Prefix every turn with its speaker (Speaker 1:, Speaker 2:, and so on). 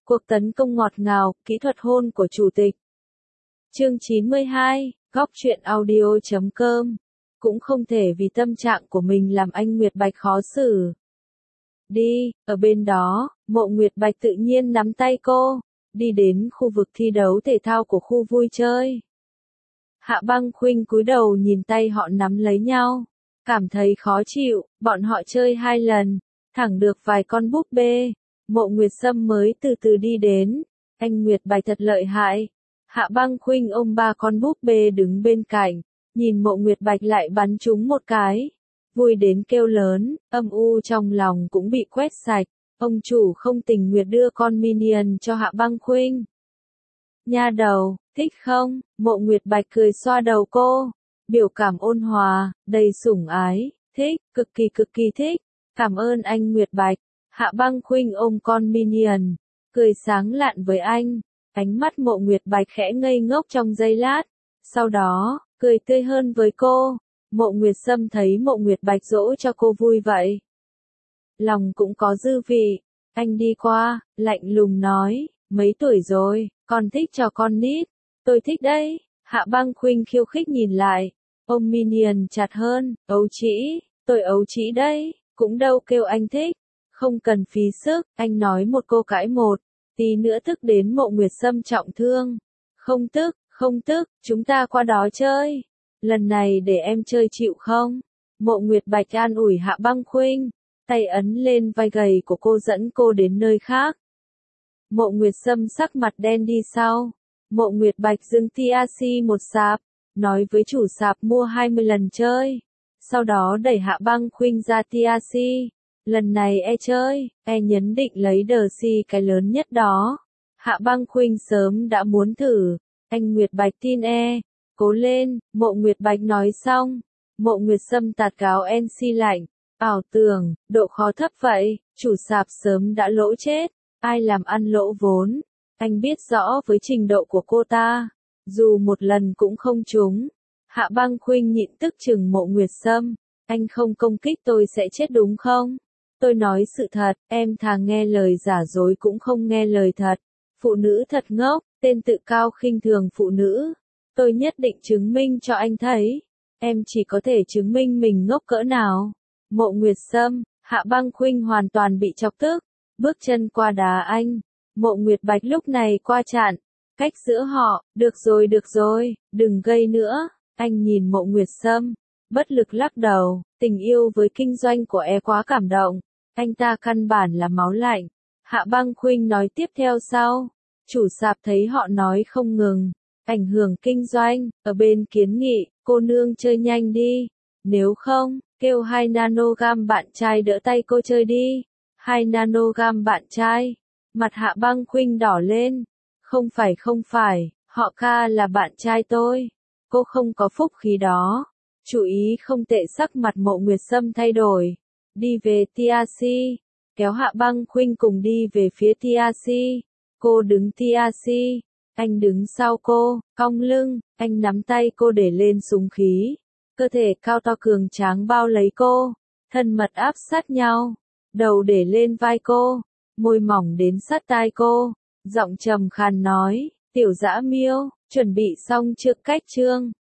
Speaker 1: Cuộc tấn công ngọt ngào, kỹ thuật hôn của chủ tịch. Chương 92, góc truyện audio.com. Cũng không thể vì tâm trạng của mình làm anh Nguyệt Bạch khó xử. Đi, ở bên đó, Mộ Nguyệt Bạch tự nhiên nắm tay cô, đi đến khu vực thi đấu thể thao của khu vui chơi. Hạ Băng Khuynh cúi đầu nhìn tay họ nắm lấy nhau, cảm thấy khó chịu, bọn họ chơi 2 lần, thẳng được vài con búp bê. Mộ Nguyệt Sâm mới từ từ đi đến, anh Nguyệt Bạch thật lợi hại. Hạ Băng Khuynh ôm 3 con búp bê đứng bên cạnh, nhìn Mộ Nguyệt Bạch lại bắn trúng một cái, vui đến kêu lớn, âm u trong lòng cũng bị quét sạch. Ông chủ không tình nguyện đưa con Minion cho Hạ Băng Khuynh. Nha đầu, thích không? Mộ Nguyệt Bạch cười xoa đầu cô, biểu cảm ôn hòa, đầy sủng ái, thích, cực kỳ thích. Cảm ơn anh Nguyệt Bạch. Hạ Băng Khuynh ôm con Minion, cười sáng lạn với anh. Ánh mắt Mộ Nguyệt Bạch khẽ ngây ngốc trong giây lát, sau đó, cười tươi hơn với cô. Mộ Nguyệt Sâm thấy Mộ Nguyệt Bạch dỗ cho cô vui vậy, lòng cũng có dư vị. Anh đi qua, lạnh lùng nói, mấy tuổi rồi, còn thích trò con nít. Tôi thích đấy. Hạ Băng Khuynh khiêu khích nhìn lại, ôm Minion chặt hơn, ấu trĩ, tôi ấu trĩ đấy, cũng đâu kêu anh thích. Không cần phí sức, anh nói một cô cãi một, tí nữa tức đến Mộ Nguyệt Sâm trọng thương. Không tức, chúng ta qua đó chơi. Lần này để em chơi chịu không? Mộ Nguyệt Bạch an ủi Hạ Băng Khuynh, tay ấn lên vai gầy của cô dẫn cô đến nơi khác. Mộ Nguyệt Sâm sắc mặt đen đi sau. Mộ Nguyệt Bạch dừng TRC một sạp, nói với chủ sạp mua 20 lần chơi. Sau đó đẩy Hạ Băng Khuynh ra TRC. Lần này chơi, nhấn định lấy đờ si cái lớn nhất đó. Hạ Băng Khuynh sớm đã muốn thử. Anh Nguyệt Bạch tin cố lên. Mộ Nguyệt Bạch nói xong, Mộ Nguyệt Sâm tạt cáo NC lạnh. Ảo tưởng, độ khó thấp vậy, chủ sạp sớm đã lỗ chết. Ai làm ăn lỗ vốn? Anh biết rõ với trình độ của cô ta, dù một lần cũng không trúng. Hạ Băng Khuynh nhịn tức chừng Mộ Nguyệt Sâm. Anh không công kích tôi sẽ chết đúng không? Tôi nói sự thật, em thà nghe lời giả dối cũng không nghe lời thật. Phụ nữ thật ngốc, tên tự cao khinh thường phụ nữ. Tôi nhất định chứng minh cho anh thấy. Em chỉ có thể chứng minh mình ngốc cỡ nào. Mộ Nguyệt Sâm, Hạ Băng Khuynh hoàn toàn bị chọc tức, bước chân qua đá anh. Mộ Nguyệt Bạch lúc này qua chặn, cách giữa họ, được rồi, đừng gây nữa. Anh nhìn Mộ Nguyệt Sâm, bất lực lắc đầu, tình yêu với kinh doanh của quá cảm động. Anh ta căn bản là máu lạnh. Hạ Băng Khuynh nói tiếp theo sau. Chủ sạp thấy họ nói không ngừng, ảnh hưởng kinh doanh, ở bên kiến nghị, cô nương chơi nhanh đi. Nếu không, kêu 2 nanogam bạn trai đỡ tay cô chơi đi. 2 nanogam bạn trai. Mặt Hạ Băng Khuynh đỏ lên. Không phải, họ ca là bạn trai tôi. Cô không có phúc khí đó. Chú ý không tệ, sắc mặt Mộ Nguyệt Sâm thay đổi. Đi về TRC. Kéo Hạ Băng Khuynh cùng đi về phía TRC. Cô đứng TRC. Anh đứng sau cô, cong lưng. Anh nắm tay cô để lên súng khí. Cơ thể cao to cường tráng bao lấy cô. Thân mật áp sát nhau. Đầu để lên vai cô. Môi mỏng đến sát tai cô. Giọng trầm khàn nói, Tiểu Dã Miêu, chuẩn bị xong chưa? Cách chương